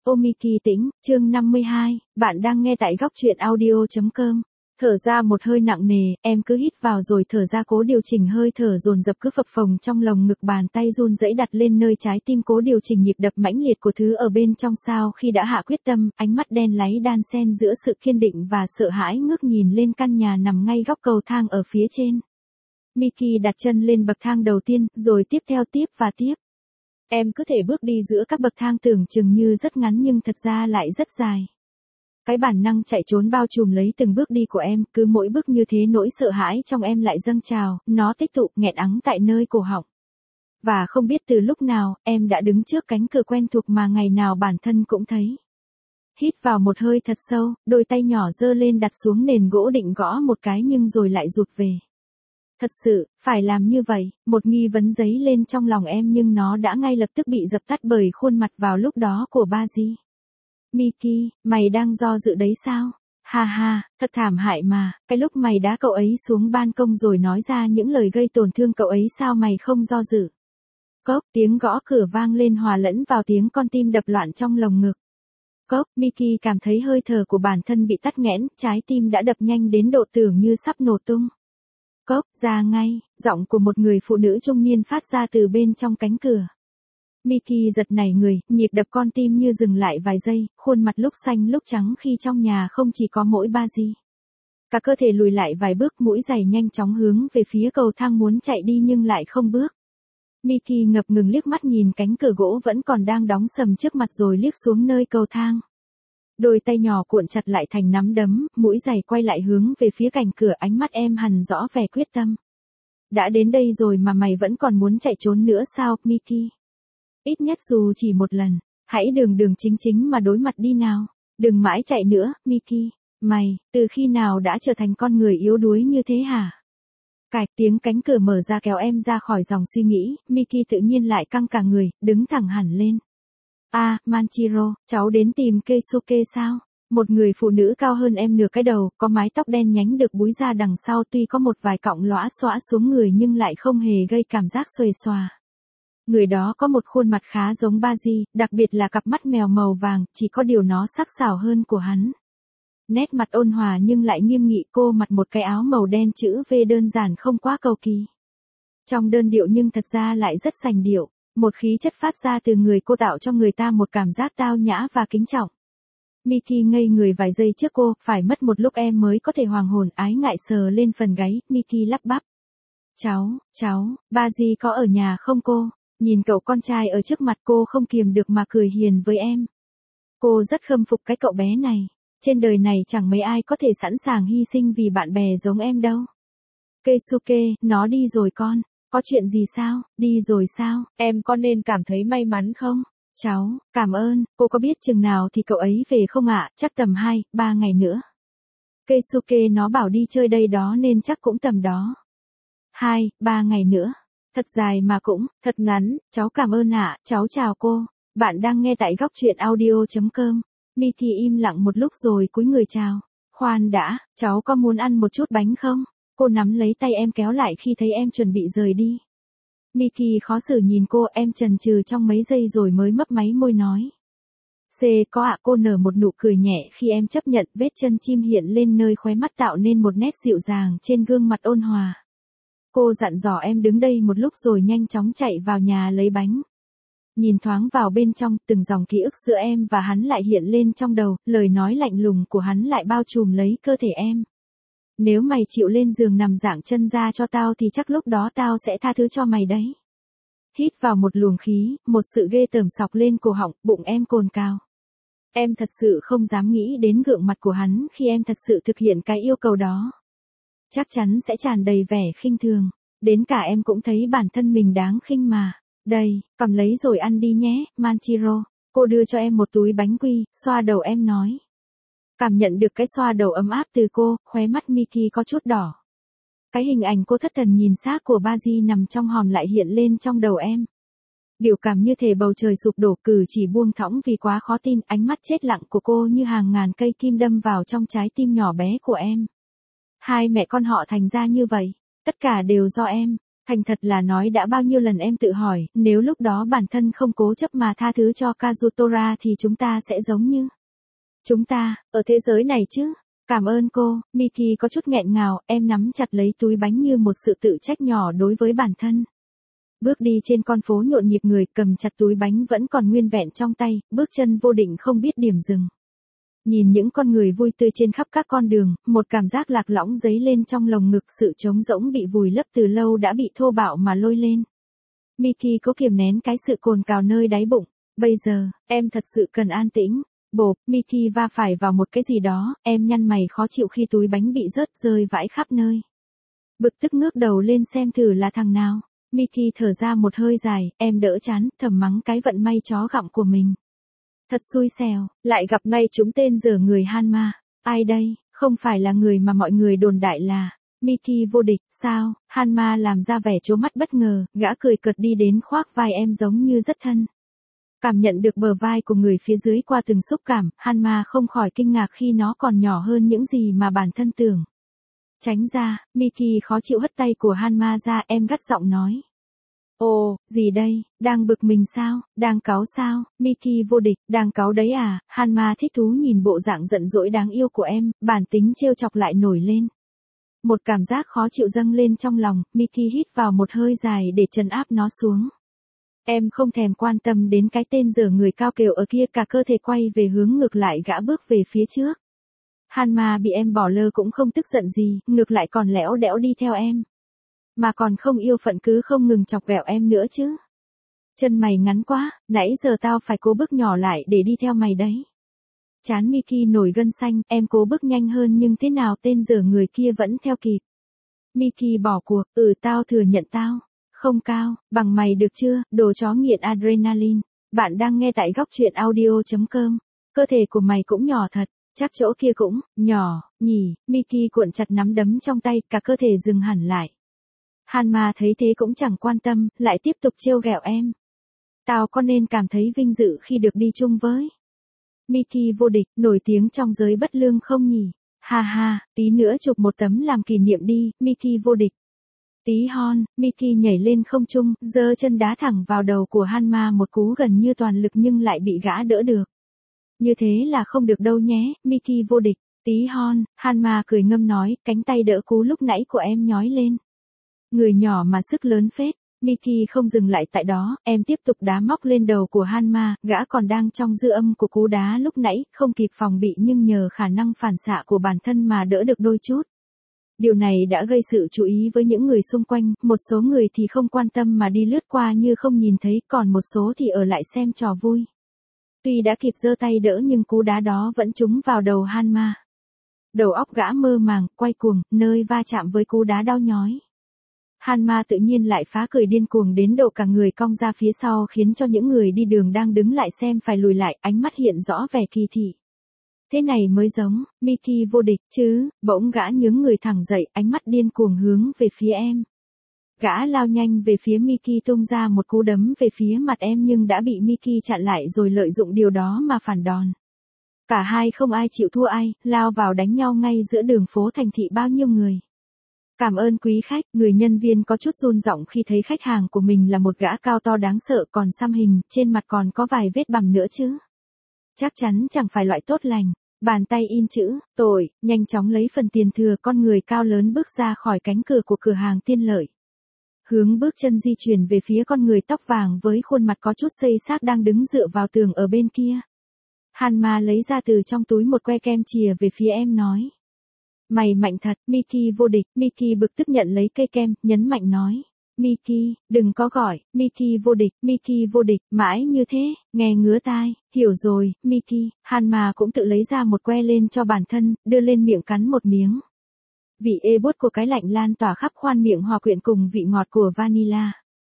Miki tĩnh, chương 52, bạn đang nghe tại góc truyện audio.com. Thở ra một hơi nặng nề, em cứ hít vào rồi thở ra, cố điều chỉnh hơi thở dồn dập cứ phập phồng trong lồng ngực, bàn tay run rẩy đặt lên nơi trái tim, cố điều chỉnh nhịp đập mãnh liệt của thứ ở bên trong. Sau khi đã hạ quyết tâm, ánh mắt đen láy đan xen giữa sự kiên định và sợ hãi ngước nhìn lên căn nhà nằm ngay góc cầu thang ở phía trên. Miki đặt chân lên bậc thang đầu tiên, rồi tiếp theo tiếp và tiếp. Em cứ thể bước đi giữa các bậc thang tưởng chừng như rất ngắn nhưng thật ra lại rất dài. Cái bản năng chạy trốn bao trùm lấy từng bước đi của em, cứ mỗi bước như thế nỗi sợ hãi trong em lại dâng trào, nó tích tụ nghẹn ắng tại nơi cổ họng. Và không biết từ lúc nào, em đã đứng trước cánh cửa quen thuộc mà ngày nào bản thân cũng thấy. Hít vào một hơi thật sâu, đôi tay nhỏ giơ lên đặt xuống nền gỗ định gõ một cái nhưng rồi lại rụt về. Thật sự, phải làm như vậy, một nghi vấn dấy lên trong lòng em nhưng nó đã ngay lập tức bị dập tắt bởi khuôn mặt vào lúc đó của Baji. Miki, mày đang do dự đấy sao? Ha ha, thật thảm hại mà, cái lúc mày đá cậu ấy xuống ban công rồi nói ra những lời gây tổn thương cậu ấy sao mày không do dự? Cốc, tiếng gõ cửa vang lên hòa lẫn vào tiếng con tim đập loạn trong lồng ngực. Cốc, Miki cảm thấy hơi thở của bản thân bị tắc nghẽn, trái tim đã đập nhanh đến độ tưởng như sắp nổ tung. Cốc, ra ngay, giọng của một người phụ nữ trung niên phát ra từ bên trong cánh cửa. Miki giật nảy người, nhịp đập con tim như dừng lại vài giây, khuôn mặt lúc xanh lúc trắng khi trong nhà không chỉ có mỗi Baji. Cả cơ thể lùi lại vài bước, mũi giày nhanh chóng hướng về phía cầu thang muốn chạy đi nhưng lại không bước. Miki ngập ngừng liếc mắt nhìn cánh cửa gỗ vẫn còn đang đóng sầm trước mặt rồi liếc xuống nơi cầu thang. Đôi tay nhỏ cuộn chặt lại thành nắm đấm, mũi giày quay lại hướng về phía cạnh cửa, ánh mắt em hằn rõ vẻ quyết tâm. Đã đến đây rồi mà mày vẫn còn muốn chạy trốn nữa sao, Miki? Ít nhất dù chỉ một lần, hãy đường đường chính chính mà đối mặt đi nào. Đừng mãi chạy nữa, Miki. Mày, từ khi nào đã trở thành con người yếu đuối như thế hả? Cạch, tiếng cánh cửa mở ra kéo em ra khỏi dòng suy nghĩ, Miki tự nhiên lại căng cả người, đứng thẳng hẳn lên. Manchiro, cháu đến tìm Keisuke sao? Một người phụ nữ cao hơn em nửa cái đầu, có mái tóc đen nhánh được búi ra đằng sau, tuy có một vài cọng lõa xõa xuống người nhưng lại không hề gây cảm giác xuề xòa. Người đó có một khuôn mặt khá giống Baji, đặc biệt là cặp mắt mèo màu vàng, chỉ có điều nó sắc sảo hơn của hắn. Nét mặt ôn hòa nhưng lại nghiêm nghị, cô mặc một cái áo màu đen chữ V đơn giản không quá cầu kỳ. Trong đơn điệu nhưng thật ra lại rất sành điệu, một khí chất phát ra từ người cô tạo cho người ta một cảm giác tao nhã và kính trọng. Miki ngây người vài giây trước cô, phải mất một lúc em mới có thể hoàn hồn, ái ngại sờ lên phần gáy, Miki lắp bắp. Cháu, Baji có ở nhà không cô? Nhìn cậu con trai ở trước mặt cô không kiềm được mà cười hiền với em. Cô rất khâm phục cái cậu bé này. Trên đời này chẳng mấy ai có thể sẵn sàng hy sinh vì bạn bè giống em đâu. Keisuke, nó đi rồi con. Có chuyện gì sao? Đi rồi sao? Em có nên cảm thấy may mắn không? Cháu, cảm ơn, cô có biết chừng nào thì cậu ấy về không ạ? Chắc tầm 2-3 ngày nữa. Keisuke nó bảo đi chơi đây đó nên chắc cũng tầm đó. 2-3 ngày nữa. Thật dài mà cũng, thật ngắn, cháu cảm ơn ạ, cháu chào cô. Bạn đang nghe tại góc truyện audio.com. Miki im lặng một lúc rồi cúi người chào. Khoan đã, cháu có muốn ăn một chút bánh không? Cô nắm lấy tay em kéo lại khi thấy em chuẩn bị rời đi. Miki khó xử nhìn cô, em chần chừ trong mấy giây rồi mới mấp máy môi nói. Có ạ, cô nở một nụ cười nhẹ khi em chấp nhận, vết chân chim hiện lên nơi khóe mắt tạo nên một nét dịu dàng trên gương mặt ôn hòa. Cô dặn dò em đứng đây một lúc rồi nhanh chóng chạy vào nhà lấy bánh. Nhìn thoáng vào bên trong, từng dòng ký ức giữa em và hắn lại hiện lên trong đầu, lời nói lạnh lùng của hắn lại bao trùm lấy cơ thể em. Nếu mày chịu lên giường nằm giãng chân ra cho tao thì chắc lúc đó tao sẽ tha thứ cho mày đấy. Hít vào một luồng khí, một sự ghê tởm xộc lên cổ họng, bụng em cồn cào. Em thật sự không dám nghĩ đến gương mặt của hắn khi em thật sự thực hiện cái yêu cầu đó. Chắc chắn sẽ tràn đầy vẻ khinh thường, đến cả em cũng thấy bản thân mình đáng khinh mà. Đây, cầm lấy rồi ăn đi nhé, Manchiro. Cô đưa cho em một túi bánh quy, xoa đầu em nói. Cảm nhận được cái xoa đầu ấm áp từ cô, khóe mắt Miki có chút đỏ. Cái hình ảnh cô thất thần nhìn xác của Baji nằm trong hòm lại hiện lên trong đầu em. Biểu cảm như thể bầu trời sụp đổ, cử chỉ buông thõng vì quá khó tin, ánh mắt chết lặng của cô như hàng ngàn cây kim đâm vào trong trái tim nhỏ bé của em. Hai mẹ con họ thành ra như vậy, tất cả đều do em. Thành thật là nói đã bao nhiêu lần em tự hỏi, nếu lúc đó bản thân không cố chấp mà tha thứ cho Kazutora thì chúng ta sẽ giống như chúng ta, ở thế giới này chứ. Cảm ơn cô, Miki có chút nghẹn ngào, em nắm chặt lấy túi bánh như một sự tự trách nhỏ đối với bản thân. Bước đi trên con phố nhộn nhịp người, cầm chặt túi bánh vẫn còn nguyên vẹn trong tay, bước chân vô định không biết điểm dừng. Nhìn những con người vui tươi trên khắp các con đường, một cảm giác lạc lõng dấy lên trong lồng ngực, sự trống rỗng bị vùi lấp từ lâu đã bị thô bạo mà lôi lên. Miki cố kiềm nén cái sự cồn cào nơi đáy bụng. Bây giờ, em thật sự cần an tĩnh. Bộp, Miki va phải vào một cái gì đó, em nhăn mày khó chịu khi túi bánh bị rớt rơi vãi khắp nơi. Bực tức ngước đầu lên xem thử là thằng nào. Miki thở ra một hơi dài, em đỡ chán, thầm mắng cái vận may chó gặm của mình. Thật xui xẻo, lại gặp ngay chúng tên dở người Hanma. Ai đây, không phải là người mà mọi người đồn đại là Miki vô địch, sao? Hanma làm ra vẻ trố mắt bất ngờ, gã cười cợt đi đến khoác vai em giống như rất thân. Cảm nhận được bờ vai của người phía dưới qua từng xúc cảm, Hanma không khỏi kinh ngạc khi nó còn nhỏ hơn những gì mà bản thân tưởng. Tránh ra, Miki khó chịu hất tay của Hanma ra, em gắt giọng nói. Ồ, gì đây, đang bực mình sao, đang cáu sao, Miki vô địch, đang cáu đấy à, Hanma thích thú nhìn bộ dạng giận dỗi đáng yêu của em, bản tính trêu chọc lại nổi lên. Một cảm giác khó chịu dâng lên trong lòng, Miki hít vào một hơi dài để trấn áp nó xuống. Em không thèm quan tâm đến cái tên dở người cao kiều ở kia, cả cơ thể quay về hướng ngược lại, gã bước về phía trước. Hanma bị em bỏ lơ cũng không tức giận gì, ngược lại còn lẽo đẽo đi theo em. Mà còn không yêu phận cứ không ngừng chọc ghẹo em nữa chứ. Chân mày ngắn quá, nãy giờ tao phải cố bước nhỏ lại để đi theo mày đấy. Chán Miki nổi gân xanh, em cố bước nhanh hơn nhưng thế nào tên dở người kia vẫn theo kịp. Miki bỏ cuộc, tao thừa nhận tao không cao bằng mày được chưa, đồ chó nghiện adrenaline. Bạn đang nghe tại góc truyện audio.com. Cơ thể của mày cũng nhỏ thật, chắc chỗ kia cũng nhỏ nhỉ. Miki cuộn chặt nắm đấm trong tay, cả cơ thể dừng hẳn lại. Hanma thấy thế cũng chẳng quan tâm, lại tiếp tục trêu ghẹo em. Tao có nên cảm thấy vinh dự khi được đi chung với Miki vô địch, nổi tiếng trong giới bất lương không nhỉ? Ha ha, tí nữa chụp một tấm làm kỷ niệm đi, Miki vô địch. Tí hon, Miki nhảy lên không trung, giơ chân đá thẳng vào đầu của Hanma một cú gần như toàn lực nhưng lại bị gã đỡ được. Như thế là không được đâu nhé, Miki vô địch. Tí hon, Hanma cười ngâm nói, cánh tay đỡ cú lúc nãy của em nhói lên. Người nhỏ mà sức lớn phết. Miki không dừng lại tại đó, em tiếp tục đá móc lên đầu của Hanma, gã còn đang trong dư âm của cú đá lúc nãy, không kịp phòng bị nhưng nhờ khả năng phản xạ của bản thân mà đỡ được đôi chút. Điều này đã gây sự chú ý với những người xung quanh, một số người thì không quan tâm mà đi lướt qua như không nhìn thấy, còn một số thì ở lại xem trò vui. Tuy đã kịp giơ tay đỡ nhưng cú đá đó vẫn trúng vào đầu Hanma. Đầu óc gã mơ màng, quay cuồng, nơi va chạm với cú đá đau nhói. Hanma tự nhiên lại phá cười điên cuồng đến độ cả người cong ra phía sau, khiến cho những người đi đường đang đứng lại xem phải lùi lại, ánh mắt hiện rõ vẻ kỳ thị. Thế này mới giống Miki vô địch chứ. Bỗng gã nhướng người thẳng dậy, ánh mắt điên cuồng hướng về phía em. Gã lao nhanh về phía Miki, tung ra một cú đấm về phía mặt em nhưng đã bị Miki chặn lại rồi lợi dụng điều đó mà phản đòn. Cả hai không ai chịu thua ai, lao vào đánh nhau ngay giữa đường phố thành thị bao nhiêu người. Cảm ơn quý khách, người nhân viên có chút run giọng khi thấy khách hàng của mình là một gã cao to đáng sợ còn xăm hình, trên mặt còn có vài vết bầm nữa chứ. Chắc chắn chẳng phải loại tốt lành. Bàn tay in chữ, tội, nhanh chóng lấy phần tiền thừa, con người cao lớn bước ra khỏi cánh cửa của cửa hàng tiện lợi. Hướng bước chân di chuyển về phía con người tóc vàng với khuôn mặt có chút xây xát đang đứng dựa vào tường ở bên kia. Hanma lấy ra từ trong túi một que kem chìa về phía em nói. Mày mạnh thật, Miki vô địch. Miki bực tức nhận lấy cây kem, nhấn mạnh nói. Miki, đừng có gọi, Miki vô địch, mãi như thế, nghe ngứa tai, hiểu rồi, Miki. Hanma cũng tự lấy ra một que lên cho bản thân, đưa lên miệng cắn một miếng. Vị ê buốt của cái lạnh lan tỏa khắp khoang miệng hòa quyện cùng vị ngọt của vanilla.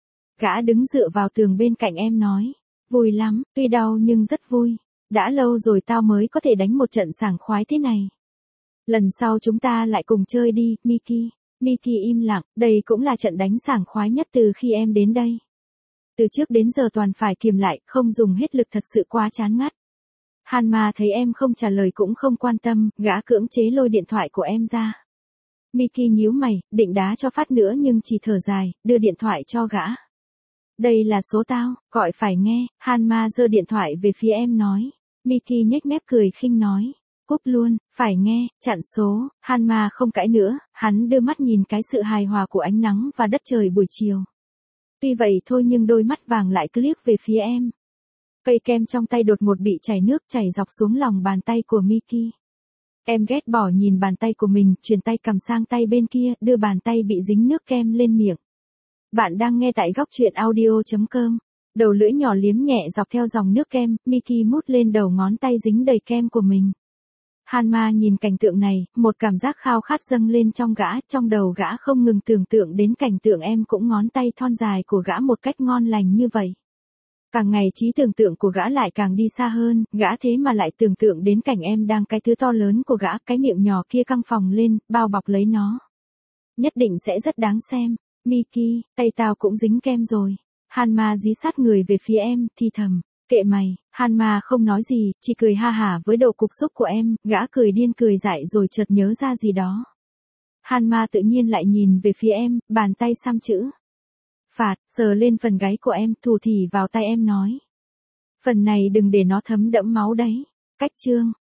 Gã đứng dựa vào tường bên cạnh em nói. Vui lắm, tuy đau nhưng rất vui. Đã lâu rồi tao mới có thể đánh một trận sảng khoái thế này. Lần sau chúng ta lại cùng chơi đi, Miki. Miki im lặng, đây cũng là trận đánh sảng khoái nhất từ khi em đến đây. Từ trước đến giờ toàn phải kiềm lại, không dùng hết lực, thật sự quá chán ngắt. Hanma thấy em không trả lời cũng không quan tâm, gã cưỡng chế lôi điện thoại của em ra. Miki nhíu mày, định đá cho phát nữa nhưng chỉ thở dài, đưa điện thoại cho gã. Đây là số tao, gọi phải nghe, Hanma giơ điện thoại về phía em nói. Miki nhếch mép cười khinh nói. Cúp luôn, phải nghe, chặn số, Hanma không cãi nữa, hắn đưa mắt nhìn cái sự hài hòa của ánh nắng và đất trời buổi chiều. Tuy vậy thôi nhưng đôi mắt vàng lại cứ liếc về phía em. Cây kem trong tay đột ngột bị chảy nước chảy dọc xuống lòng bàn tay của Miki. Em ghét bỏ nhìn bàn tay của mình, chuyển tay cầm sang tay bên kia, đưa bàn tay bị dính nước kem lên miệng. Bạn đang nghe tại góc truyện audio.com. Đầu lưỡi nhỏ liếm nhẹ dọc theo dòng nước kem, Miki mút lên đầu ngón tay dính đầy kem của mình. Hanma nhìn cảnh tượng này, một cảm giác khao khát dâng lên trong gã, trong đầu gã không ngừng tưởng tượng đến cảnh tượng em cũng ngón tay thon dài của gã một cách ngon lành như vậy. Càng ngày trí tưởng tượng của gã lại càng đi xa hơn, gã thế mà lại tưởng tượng đến cảnh em đang cái thứ to lớn của gã, cái miệng nhỏ kia căng phồng lên, bao bọc lấy nó. Nhất định sẽ rất đáng xem. Miki, tay tao cũng dính kem rồi. Hanma dí sát người về phía em, thì thầm. Kệ mày, Hanma không nói gì, chỉ cười ha hả với độ cục xúc của em, gã cười điên cười dại rồi chợt nhớ ra gì đó. Hanma tự nhiên lại nhìn về phía em, bàn tay xăm chữ. Phạt, sờ lên phần gáy của em, thủ thỉ vào tay em nói. Phần này đừng để nó thấm đẫm máu đấy. Cách chương.